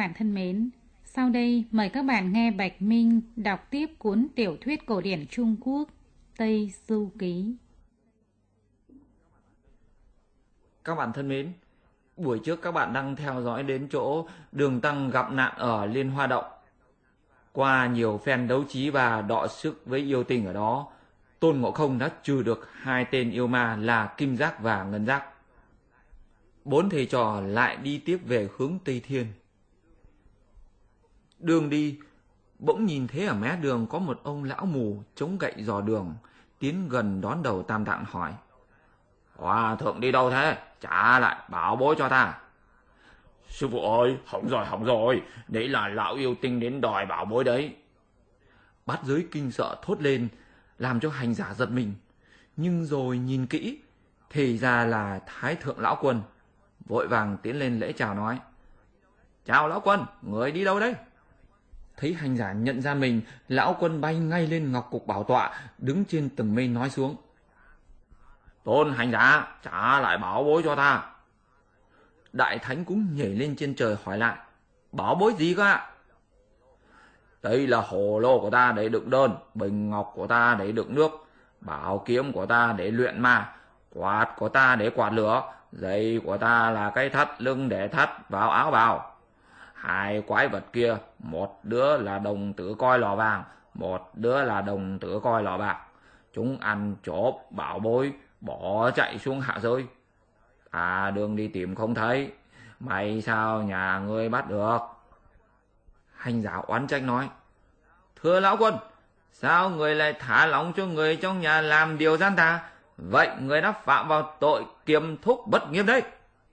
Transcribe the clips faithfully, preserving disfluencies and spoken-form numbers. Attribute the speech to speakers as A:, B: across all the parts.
A: bạn thân mến, sau đây mời các bạn nghe Bạch Minh đọc tiếp cuốn tiểu thuyết cổ điển Trung Quốc Tây Du Ký.
B: Các bạn thân mến, buổi trước các bạn đang theo dõi đến chỗ Đường Tăng gặp nạn ở Liên Hoa Động. Qua nhiều phen đấu trí và đọ sức với yêu tinh ở đó, Tôn Ngộ Không đã trừ được hai tên yêu ma là Kim Giác và Ngân Giác. Bốn thầy trò lại đi tiếp về hướng Tây Thiên. Đường đi, bỗng nhìn thấy ở mé đường có một ông lão mù chống gậy dò đường, tiến gần đón đầu Tam Tạng hỏi: Hòa thượng đi đâu thế? Trả lại bảo bối cho ta.
C: Sư phụ ơi, hỏng rồi, hỏng rồi. Đấy là lão yêu tinh đến đòi bảo bối đấy.
B: Bát Giới kinh sợ thốt lên, làm cho hành giả giật mình. Nhưng rồi nhìn kỹ, thì ra là Thái Thượng Lão Quân. Vội vàng tiến lên lễ chào nói: Chào Lão Quân, người đi đâu đấy? Thấy hành giả nhận ra mình, Lão Quân bay ngay lên ngọc cục bảo tọa, đứng trên tầng mây nói xuống:
C: Tôn hành giả, trả lại bảo bối cho ta.
B: Đại Thánh cũng nhảy lên trên trời hỏi lại: Bảo bối gì cơ ạ?
C: Đây là hồ lô của ta để đựng đơn, bình ngọc của ta để đựng nước, bảo kiếm của ta để luyện ma, quạt của ta để quạt lửa, dây của ta là cái thắt lưng để thắt vào áo bào. Hai quái vật kia, một đứa là đồng tử coi lò vàng, một đứa là đồng tử coi lò bạc. Chúng ăn chộp bảo bối, bỏ chạy xuống hạ giới. Ta đường đi tìm không thấy, may sao nhà ngươi bắt được.
B: Hành giả oán trách nói: Thưa Lão Quân, sao người lại thả lỏng cho người trong nhà làm điều gian tà? Vậy người đã phạm vào tội kiềm thúc bất nghiêm đấy.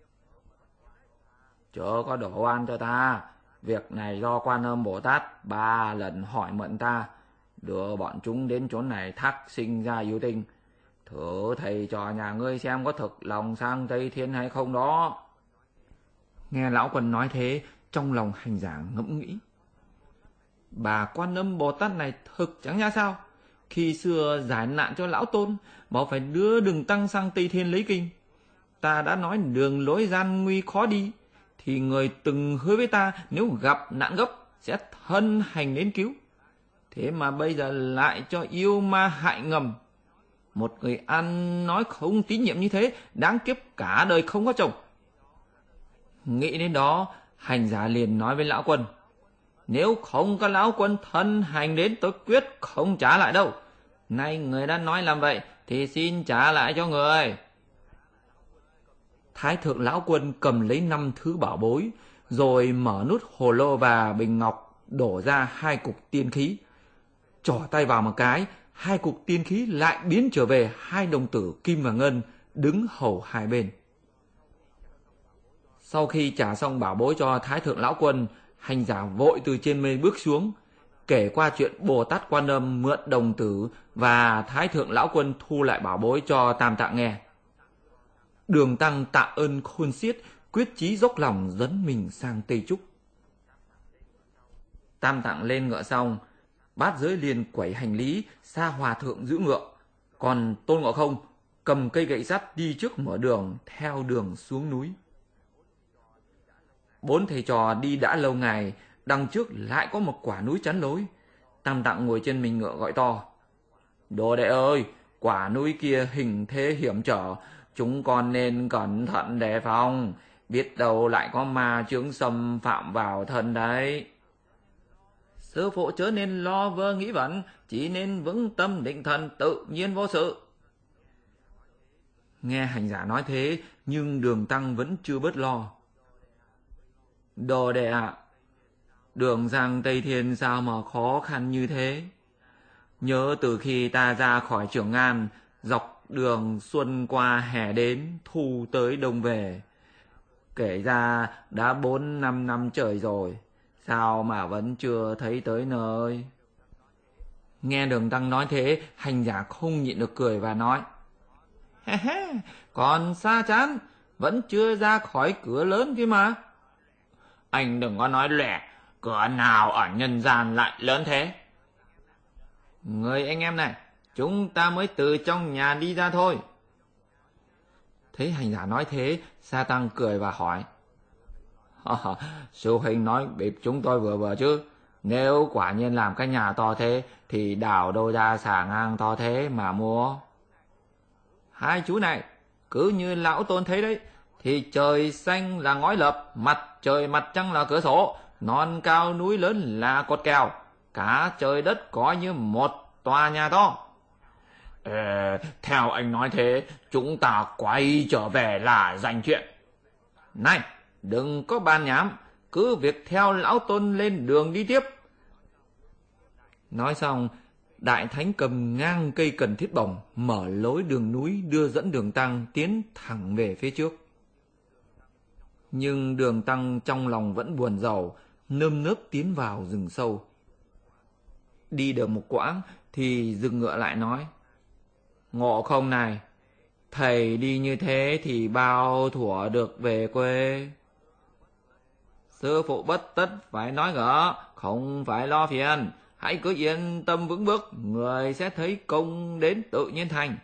C: Chớ có đổ oan cho ta. Việc này do Quan Âm Bồ Tát ba lần hỏi mượn ta, đưa bọn chúng đến chỗ này thác sinh ra yêu tinh. Thử thầy trò nhà ngươi xem có thực lòng sang Tây Thiên hay không đó.
B: Nghe Lão Quân nói thế, trong lòng hành giả ngẫm nghĩ: Bà Quan Âm Bồ Tát này thực chẳng nhá sao? Khi xưa giải nạn cho Lão Tôn, bảo phải đưa Đường Tăng sang Tây Thiên lấy kinh. Ta đã nói đường lối gian nguy khó đi, thì người từng hứa với ta nếu gặp nạn gấp sẽ thân hành đến cứu. Thế mà bây giờ lại cho yêu ma hại ngầm. Một người ăn nói không tín nhiệm như thế, đáng kiếp cả đời không có chồng. Nghĩ đến đó, hành giả liền nói với Lão Quân: Nếu không có Lão Quân thân hành đến, tôi quyết không trả lại đâu. Nay người đã nói làm vậy thì xin trả lại cho người. Thái Thượng Lão Quân cầm lấy năm thứ bảo bối, rồi mở nút hồ lô và bình ngọc, đổ ra hai cục tiên khí. Trỏ tay vào một cái, hai cục tiên khí lại biến trở về hai đồng tử kim và ngân, đứng hầu hai bên. Sau khi trả xong bảo bối cho Thái Thượng Lão Quân, hành giả vội từ trên mây bước xuống, kể qua chuyện Bồ Tát Quan Âm mượn đồng tử và Thái Thượng Lão Quân thu lại bảo bối cho Tam Tạng nghe. Đường Tăng tạ ơn khôn xiết, quyết chí dốc lòng dẫn mình sang Tây Trúc. Tam Tạng lên ngựa xong, Bát Giới liền quẩy hành lý, Sa Hòa Thượng giữ ngựa, còn Tôn Ngộ Không cầm cây gậy sắt đi trước mở đường, theo đường xuống núi. Bốn thầy trò đi đã lâu ngày, đằng trước lại có một quả núi chắn lối. Tam Tạng ngồi trên mình ngựa gọi to: Đồ đệ ơi, quả núi kia hình thế hiểm trở, chúng con nên cẩn thận đề phòng, biết đâu lại có ma chướng xâm phạm vào thân đấy. Sư phụ chớ nên lo vơ nghĩ vẩn, chỉ nên vững tâm định thần, tự nhiên vô sự. Nghe hành giả nói thế, nhưng Đường Tăng vẫn chưa bớt lo. Đồ đệ ạ, đường sang Tây Thiên sao mà khó khăn như thế? Nhớ từ khi ta ra khỏi Trường An, dọc đường xuân qua hè đến, thu tới đông về, kể ra đã bốn năm năm trời rồi, sao mà vẫn chưa thấy tới nơi? Nghe Đường Tăng nói thế, hành giả không nhịn được cười và nói: He he, còn xa chán, vẫn chưa ra khỏi cửa lớn kia mà.
C: Anh đừng có nói lẻ, cửa nào ở nhân gian lại lớn thế?
B: Người anh em này, chúng ta mới từ trong nhà đi ra thôi. Thấy hành giả nói thế, Sa Tăng cười và hỏi:
C: Sư huynh nói bịp chúng tôi vừa vừa chứ. Nếu quả nhiên làm cái nhà to thế thì đào đâu ra xà ngang to thế mà mua.
B: Hai chú này, cứ như lão Tôn thấy đấy, thì trời xanh là ngói lập, mặt trời mặt trăng là cửa sổ, non cao núi lớn là cột kèo, cả trời đất có như một tòa nhà to.
C: Ờ, theo anh nói thế, chúng ta quay trở về là danh chuyện.
B: Này, đừng có bàn nhảm, cứ việc theo lão Tôn lên đường đi tiếp. Nói xong, Đại Thánh cầm ngang cây cần thiết bổng, mở lối đường núi đưa dẫn Đường Tăng tiến thẳng về phía trước. Nhưng Đường Tăng trong lòng vẫn buồn rầu, nơm nớp tiến vào rừng sâu. Đi được một quãng thì dừng ngựa lại nói: Ngộ không này, thầy đi như thế thì bao thuở được về quê. Sư phụ bất tất phải nói gỡ, không phải lo phiền, hãy cứ yên tâm vững bước, người sẽ thấy công đến tự nhiên thành.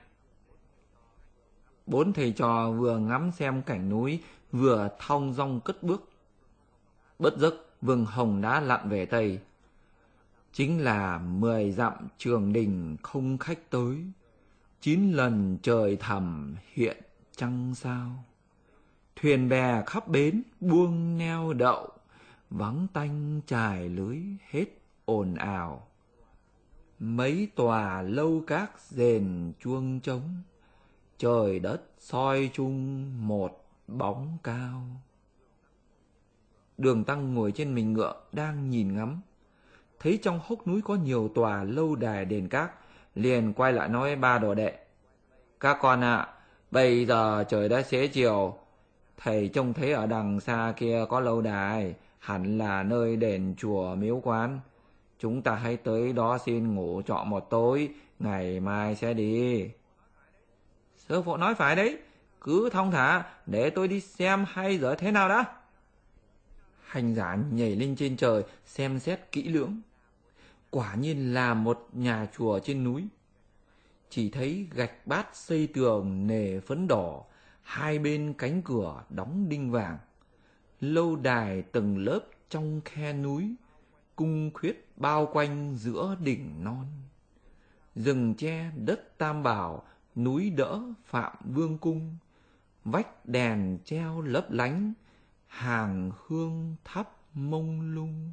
B: Bốn thầy trò vừa ngắm xem cảnh núi, vừa thong dong cất bước. Bất giấc vầng hồng đã lặn về tây. Chính là mười dặm trường đình không khách tới, chín lần trời thẳm hiện trăng sao. Thuyền bè khắp bến buông neo đậu, vắng tanh trải lưới hết ồn ào. Mấy tòa lâu các rền chuông trống, trời đất soi chung một bóng cao. Đường Tăng ngồi trên mình ngựa đang nhìn ngắm, thấy trong hốc núi có nhiều tòa lâu đài đền các, liền quay lại nói ba đồ đệ: Các con ạ, à, bây giờ trời đã xế chiều, thầy trông thấy ở đằng xa kia có lâu đài, hẳn là nơi đền chùa miếu quán. Chúng ta hãy tới đó xin ngủ trọ một tối, ngày mai sẽ đi. Sư phụ nói phải đấy, cứ thong thả, để tôi đi xem hay giờ thế nào đã. Hành giả nhảy lên trên trời, xem xét kỹ lưỡng. Quả nhiên là một nhà chùa trên núi. Chỉ thấy gạch bát xây tường nền phấn đỏ, hai bên cánh cửa đóng đinh vàng. Lâu đài từng lớp trong khe núi, cung khuyết bao quanh giữa đỉnh non. Rừng tre đất Tam Bảo, núi đỡ Phạm Vương cung. Vách đèn treo lấp lánh, hàng hương thắp mông lung.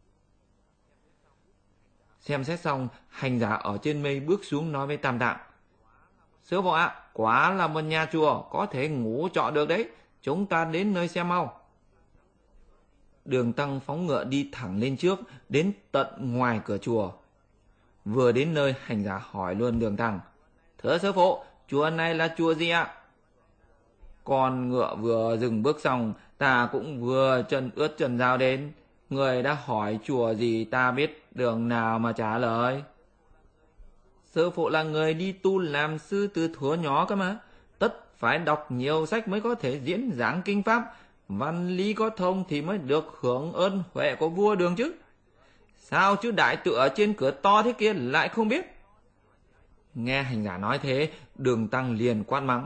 B: Xem xét xong, hành giả ở trên mây bước xuống nói với Tam Tạng: Sư phụ ạ, à, quả là một nhà chùa, có thể ngủ trọ được đấy, chúng ta đến nơi xem mau. Đường Tăng phóng ngựa đi thẳng lên trước, đến tận ngoài cửa chùa. Vừa đến nơi, hành giả hỏi luôn Đường Tăng: Thưa sư phụ, chùa này là chùa gì ạ? Con ngựa vừa dừng bước xong, ta cũng vừa chân ướt chân ráo đến. Người đã hỏi chùa gì, ta biết đường nào mà trả lời. Sư phụ là người đi tu làm sư từ thuở nhỏ cơ mà, tất phải đọc nhiều sách mới có thể diễn giảng kinh pháp, văn lý có thông thì mới được hưởng ơn huệ của vua Đường chứ. Sao chứ đại tự ở trên cửa to thế kia lại không biết? Nghe hành giả nói thế, Đường Tăng liền quát mắng: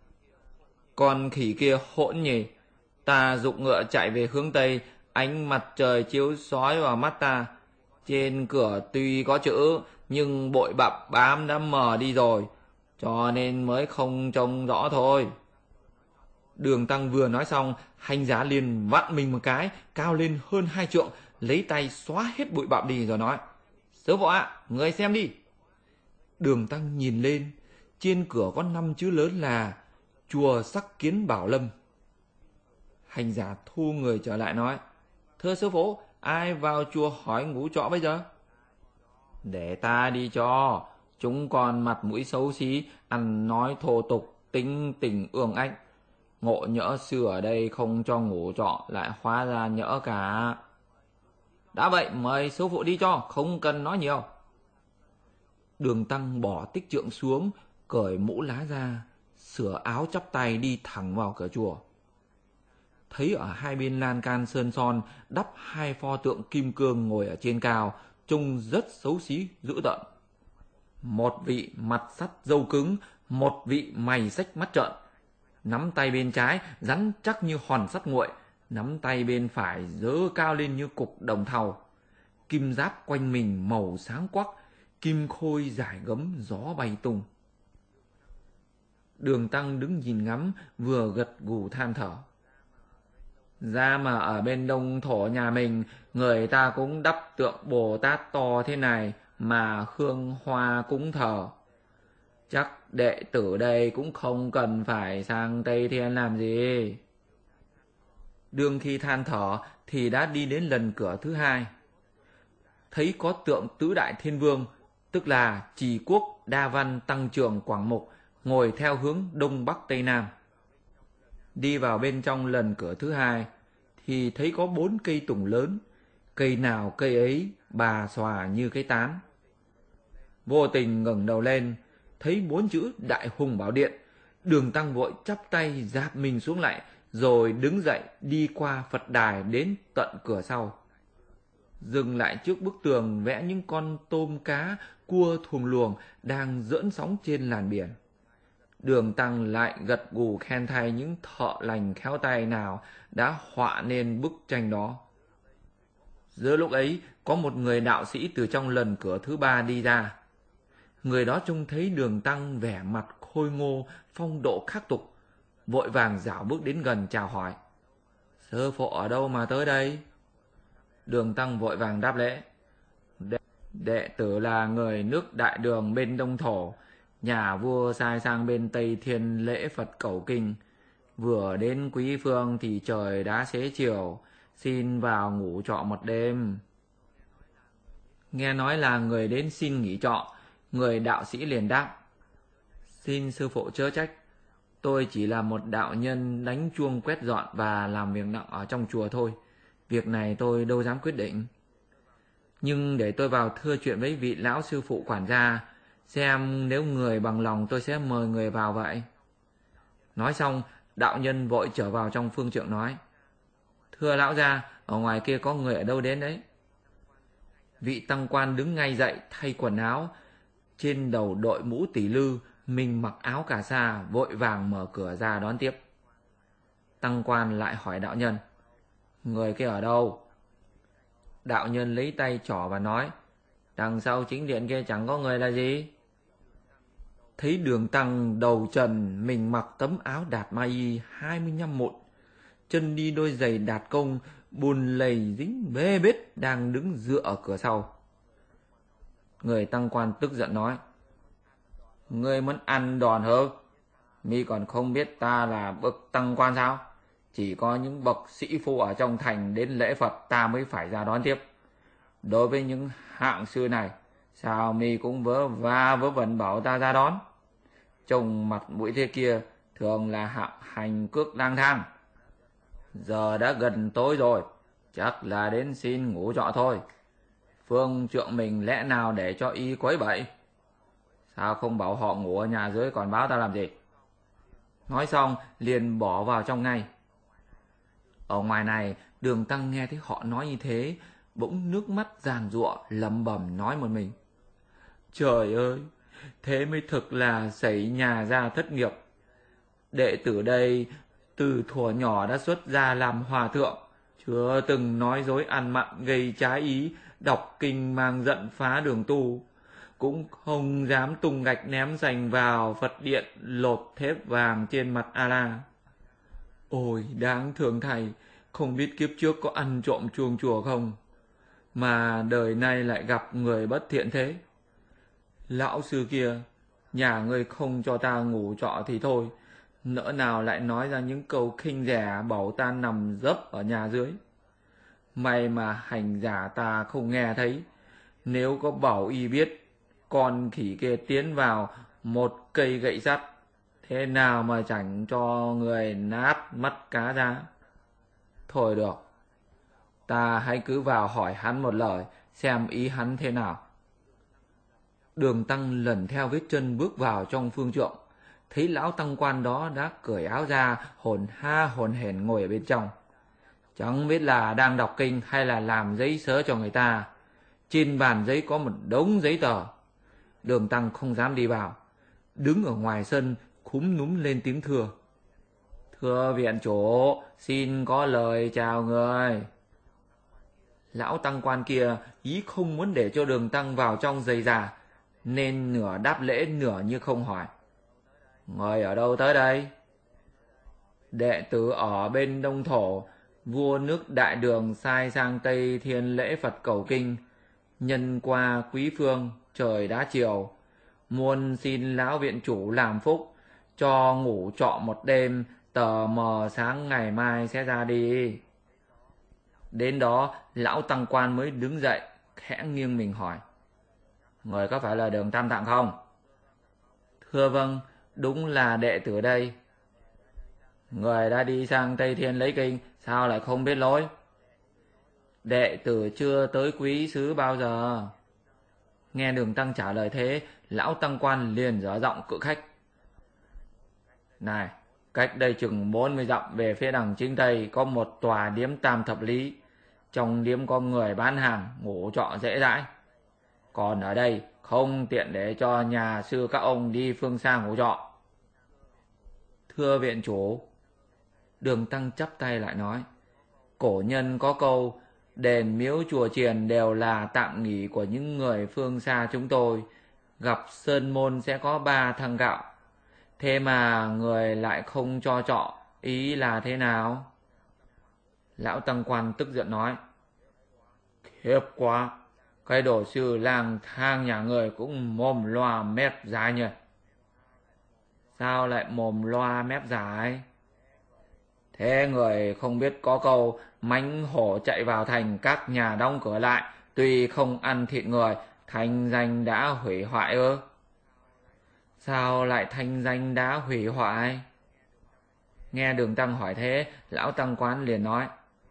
B: Con khỉ kia hỗn nhỉ! Ta giục ngựa chạy về hướng tây, ánh mặt trời chiếu sói vào mắt ta. Trên cửa tuy có chữ, nhưng bụi bặm bám đã mờ đi rồi, cho nên mới không trông rõ thôi. Đường Tăng vừa nói xong, hành giả liền vặn mình một cái, cao lên hơn hai trượng, lấy tay xóa hết bụi bặm đi rồi nói: Sư phụ ạ, à, người xem đi. Đường Tăng nhìn lên, trên cửa có năm chữ lớn là Chùa Sắc Kiến Bảo Lâm. Hành giả thu người trở lại nói: Thưa sư phụ, ai vào chùa hỏi ngủ trọ bây giờ? Để ta đi cho, chúng còn mặt mũi xấu xí, ăn nói thô tục, tính tình ương ách. Ngộ nhỡ sư ở đây không cho ngủ trọ, lại hóa ra nhỡ cả. Đã vậy mời sư phụ đi cho, không cần nói nhiều. Đường Tăng bỏ tích trượng xuống, cởi mũ lá ra, sửa áo chắp tay đi thẳng vào cửa chùa. Thấy ở hai bên lan can sơn son đắp hai pho tượng kim cương ngồi ở trên cao, trông rất xấu xí dữ tợn. Một vị mặt sắt râu cứng, một vị mày xách mắt trợn. Nắm tay bên trái rắn chắc như hòn sắt nguội, nắm tay bên phải giơ cao lên như cục đồng thau. Kim giáp quanh mình màu sáng quắc, kim khôi rải gấm gió bay tung. Đường Tăng đứng nhìn ngắm, vừa gật gù than thở. Ra mà ở bên Đông Thổ nhà mình, người ta cũng đắp tượng Bồ Tát to thế này mà Khương Hoa cũng thờ. Chắc đệ tử đây cũng không cần phải sang Tây Thiên làm gì. Đương khi than thở thì đã đi đến lần cửa thứ hai. Thấy có tượng Tứ Đại Thiên Vương, tức là Trì Quốc, Đa Văn, Tăng Trưởng, Quảng Mục, ngồi theo hướng Đông Bắc Tây Nam. Đi vào bên trong lần cửa thứ hai thì thấy có bốn cây tùng lớn, cây nào cây ấy bà xòa như cái tán. Vô tình ngẩng đầu lên, thấy bốn chữ Đại Hùng Bảo Điện. Đường Tăng vội chắp tay giáp mình xuống lại, rồi đứng dậy đi qua Phật đài đến tận cửa sau. Dừng lại trước bức tường vẽ những con tôm cá, cua thuồng luồng đang giỡn sóng trên làn biển. Đường Tăng lại gật gù khen thay những thợ lành khéo tay nào đã họa nên bức tranh đó. Giữa lúc ấy, có một người đạo sĩ từ trong lần cửa thứ ba đi ra. Người đó trông thấy Đường Tăng vẻ mặt khôi ngô, phong độ khác tục, vội vàng dảo bước đến gần chào hỏi. Sư phụ ở đâu mà tới đây? Đường Tăng vội vàng đáp lễ. Đệ, đệ tử là người nước Đại Đường bên Đông Thổ, nhà vua sai sang bên Tây Thiên lễ Phật cầu kinh. Vừa đến Quý Phương thì trời đã xế chiều, xin vào ngủ trọ một đêm. Nghe nói là người đến xin nghỉ trọ, người đạo sĩ liền đáp. Xin sư phụ chớ trách, tôi chỉ là một đạo nhân đánh chuông quét dọn và làm việc nặng ở trong chùa thôi. Việc này tôi đâu dám quyết định. Nhưng để tôi vào thưa chuyện với vị lão sư phụ quản gia, xem nếu người bằng lòng tôi sẽ mời người vào vậy. Nói xong, đạo nhân vội trở vào trong phương trượng nói. Thưa lão gia, ở ngoài kia có người ở đâu đến đấy? Vị tăng quan đứng ngay dậy thay quần áo, trên đầu đội mũ tỷ lư, mình mặc áo cà sa, vội vàng mở cửa ra đón tiếp. Tăng quan lại hỏi đạo nhân. Người kia ở đâu? Đạo nhân lấy tay trỏ và nói. Đằng sau chính điện kia chẳng có người là gì. Thấy Đường Tăng đầu trần, mình mặc tấm áo đạt ma y hai mươi lăm mụn, chân đi đôi giày đạt công, bùn lầy dính bê bết, đang đứng dựa ở cửa sau. Người tăng quan tức giận nói. Ngươi muốn ăn đòn hơ? Mi còn không biết ta là bậc tăng quan sao? Chỉ có những bậc sĩ phu ở trong thành đến lễ Phật ta mới phải ra đón tiếp. Đối với những hạng sư này, sao mi cũng vớ va vớ vẩn bảo ta ra đón? Trông mặt mũi thế kia thường là hạng hành cước lang thang. Giờ đã gần tối rồi, chắc là đến xin ngủ trọ thôi. Phương trượng mình lẽ nào để cho y quấy bậy? Sao không bảo họ ngủ ở nhà dưới còn báo ta làm gì? Nói xong liền bỏ vào trong ngay. Ở ngoài này, Đường Tăng nghe thấy họ nói như thế, bỗng nước mắt giàn giụa lẩm bẩm nói một mình. Trời ơi, thế mới thực là xảy nhà ra thất nghiệp. Đệ tử đây từ thuở nhỏ đã xuất gia làm hòa thượng, chưa từng nói dối ăn mặn gây trái ý, đọc kinh mang giận phá đường tu, cũng không dám tung gạch ném sành vào Phật điện lột thép vàng trên mặt A-la. Ôi đáng thương thầy, không biết kiếp trước có ăn trộm chuông chùa không, mà đời nay lại gặp người bất thiện thế. Lão sư kia, nhà ngươi không cho ta ngủ trọ thì thôi, nỡ nào lại nói ra những câu khinh rẻ bảo ta nằm dấp ở nhà dưới. May mà hành giả ta không nghe thấy, nếu có bảo y biết con khỉ kia tiến vào một cây gậy sắt, thế nào mà chẳng cho người nát mắt cá ra. Thôi được, ta hãy cứ vào hỏi hắn một lời, xem ý hắn thế nào. Đường Tăng lần theo vết chân bước vào trong phương trượng, thấy lão tăng quan đó đã cởi áo ra, hồn ha hồn hển ngồi ở bên trong. Chẳng biết là đang đọc kinh hay là làm giấy sớ cho người ta. Trên bàn giấy có một đống giấy tờ. Đường Tăng không dám đi vào, đứng ở ngoài sân cúm núm lên tiếng thưa.
C: Thưa viện chủ, xin có lời chào người.
B: Lão tăng quan kia ý không muốn để cho Đường Tăng vào trong giày già, nên nửa đáp lễ nửa như không hỏi.
C: Người ở đâu tới đây?
B: Đệ tử ở bên Đông Thổ, vua nước Đại Đường sai sang Tây Thiên lễ Phật cầu kinh. Nhân qua quý phương, trời đã chiều, muôn xin lão viện chủ làm phúc, cho ngủ trọ một đêm, tờ mờ sáng ngày mai sẽ ra đi. Đến đó, lão tăng quan mới đứng dậy, khẽ nghiêng mình hỏi.
C: Người có phải là Đường Tam Tạng không?
B: Thưa vâng, đúng là đệ tử đây.
C: Người đã đi sang Tây Thiên lấy kinh, sao lại không biết lối?
B: Đệ tử chưa tới quý xứ bao giờ. Nghe Đường Tăng trả lời thế, lão tăng quan liền dở giọng cự khách.
C: Này, cách đây chừng bốn mươi dặm về phía đằng chính tây có một tòa điếm Tam Thập Lý. Trong điếm có người bán hàng, ngủ trọ dễ dãi. Còn ở đây không tiện để cho nhà sư các ông đi phương xa ngủ trọ.
B: Thưa viện chủ, Đường Tăng chắp tay lại nói, cổ nhân có câu, đền miếu chùa chiền đều là tạm nghỉ của những người phương xa chúng tôi. Gặp sơn môn sẽ có ba thăng gạo. Thế mà người lại không cho trọ, ý là thế nào?
C: Lão tăng quan tức giận nói, khiếp quá, cái đồ sư lang thang nhà người cũng mồm loa mép dài nhỉ.
B: Sao lại mồm loa mép dài?
C: Thế người không biết có câu mánh hổ chạy vào thành, các nhà đóng cửa lại, tuy không ăn thịt người, thanh danh đã hủy hoại ư?
B: Sao lại thanh danh đã hủy hoại?
C: Nghe Đường Tăng hỏi thế, lão tăng quán liền nói,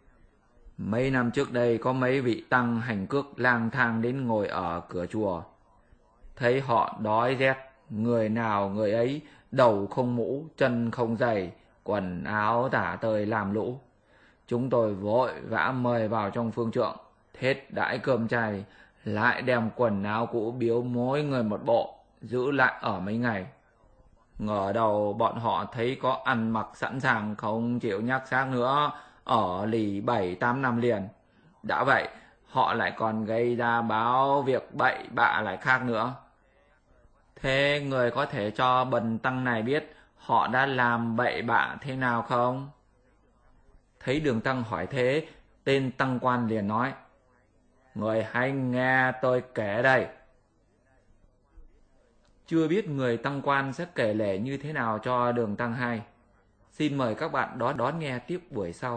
C: mấy năm trước đây có mấy vị tăng hành cước lang thang đến ngồi ở cửa chùa. Thấy họ đói rét, người nào người ấy đầu không mũ, chân không giày, quần áo tả tơi làm lũ. Chúng tôi vội vã mời vào trong phương trượng, thết đãi cơm chay, lại đem quần áo cũ biếu mỗi người một bộ, giữ lại ở mấy ngày. Ngờ đầu bọn họ thấy có ăn mặc sẵn sàng, không chịu nhắc xác nữa, ở lì bảy tám năm liền. Đã vậy, họ lại còn gây ra báo việc bậy bạ lại khác nữa.
B: Thế người có thể cho bần tăng này biết họ đã làm bậy bạ thế nào không?
C: Thấy Đường Tăng hỏi thế, tên tăng quan liền nói, người hãy nghe tôi kể đây.
B: Chưa biết người tăng quan sẽ kể lể như thế nào cho Đường Tăng hay. Xin mời các bạn đón đón nghe tiếp buổi sau.